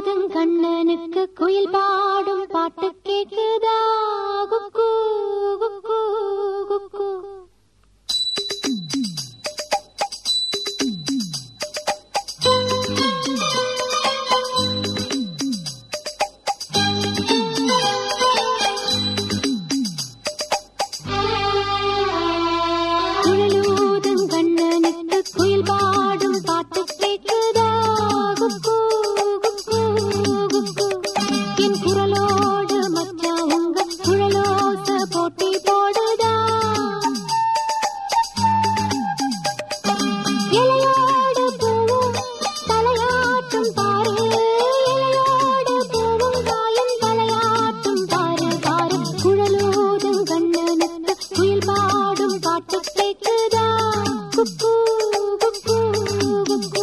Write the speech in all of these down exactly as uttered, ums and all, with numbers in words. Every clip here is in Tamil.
குழலூதும் கண்ணனுக்கு குயில் பாடும் பாட்டு கேக்குதா குக்கு குக்கு குக்கு. குழலூதும் கண்ணனுக்கு குயில் பாடும் பாட்டு கேக்குதா குக்கு குக்கு குக்கு. என் குரலோடு மச்சான் உங்க குழலோச போட்டி போடுதா. இலையோடு பூவும் தலையாட்டும் பாரு, இலையோடு பூவும் காயும் தலையாட்டும் பாரு பாரு. குழலூதும் கண்ணனுக்கு குயில் பாடும் பாட்டு கேக்குதா குக்கு குக்கு குக்கு.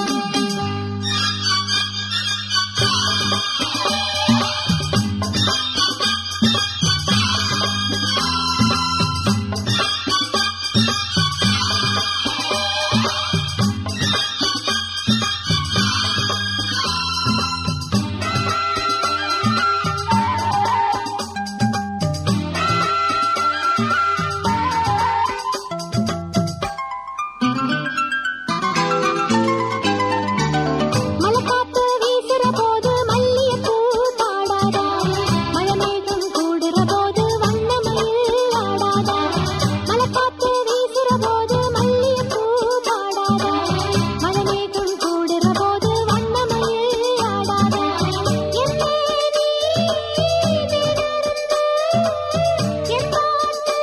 மலைக்காத்து வீசுற போது மல்லிகைப்பூ பாடாதா, மழைமேகம் கூடுற போது வண்ணமயில் ஆடாதா. மலைக்காத்து வீசுற போது மல்லிகைப்பூ பாடாதா, மழைமேகம் கூடுற போது வண்ணமயில் ஆடாதா. என்னே நீ நினைந்து என் பாட்டு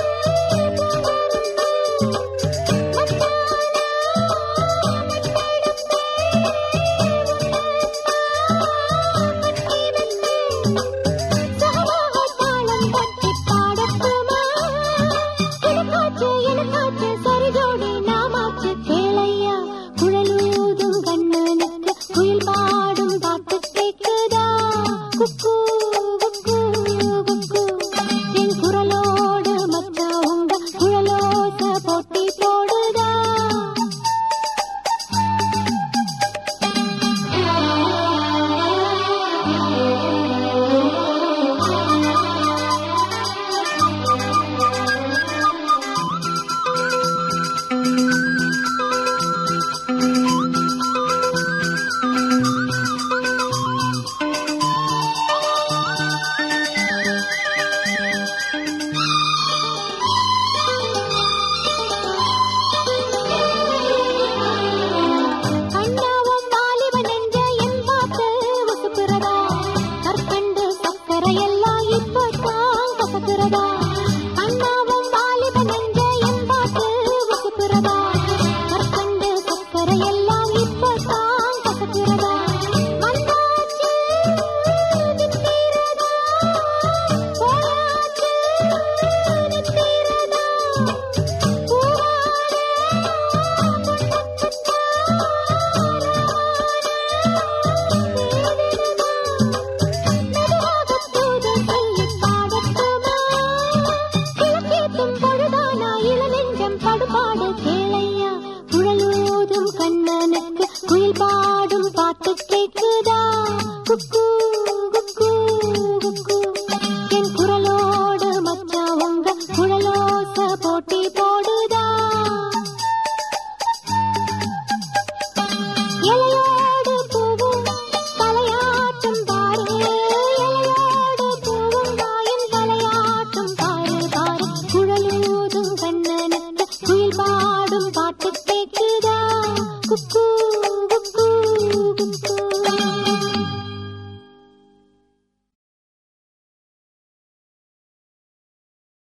குழலூதும் கண்ணனுக்கு குயில் பாடும் பாட்டு கேக்குதா குக்கு குக்கு குக்கு. என் குரலோடு மச்சான் உங்க குழலோச போட்டி போடுதா. கண்ணாவும் வாலிப நெஞ்ச என் பாட்டு உசுப்புறதா, கற்கண்டு சக்கரையெல்லாம் இப்பத்தான் கசக்குறதா. கண்ணாவும் வாலிப நெஞ்ச என் பாட்டு உசுப்புறதா, கற்கண்டு சக்கரையெல்லாம் இப்பத்தான் கசக்குறதா. வந்தாச்சு நிற்கிறதா, போயாச்சு நிற்கிறதா. குழலூதும் கண்ணனுக்கு குயில் பாடும் பாட்டு கேக்குதா குக்கு குக்கு குக்கு. என் குரலோடு மச்சான் உங்க குழலோச போட்டி போடுதா. இலையோடு பூவும் தலையாட்டும் பாரு, இலையோடு பூவும் காயும் தலையாட்டும் பாரு பாரு. குழலூதும் கண்ணனுக்கு குயில் பாடும் பாட்டு கேக்குதா குக்கு குக்கு குக்கு.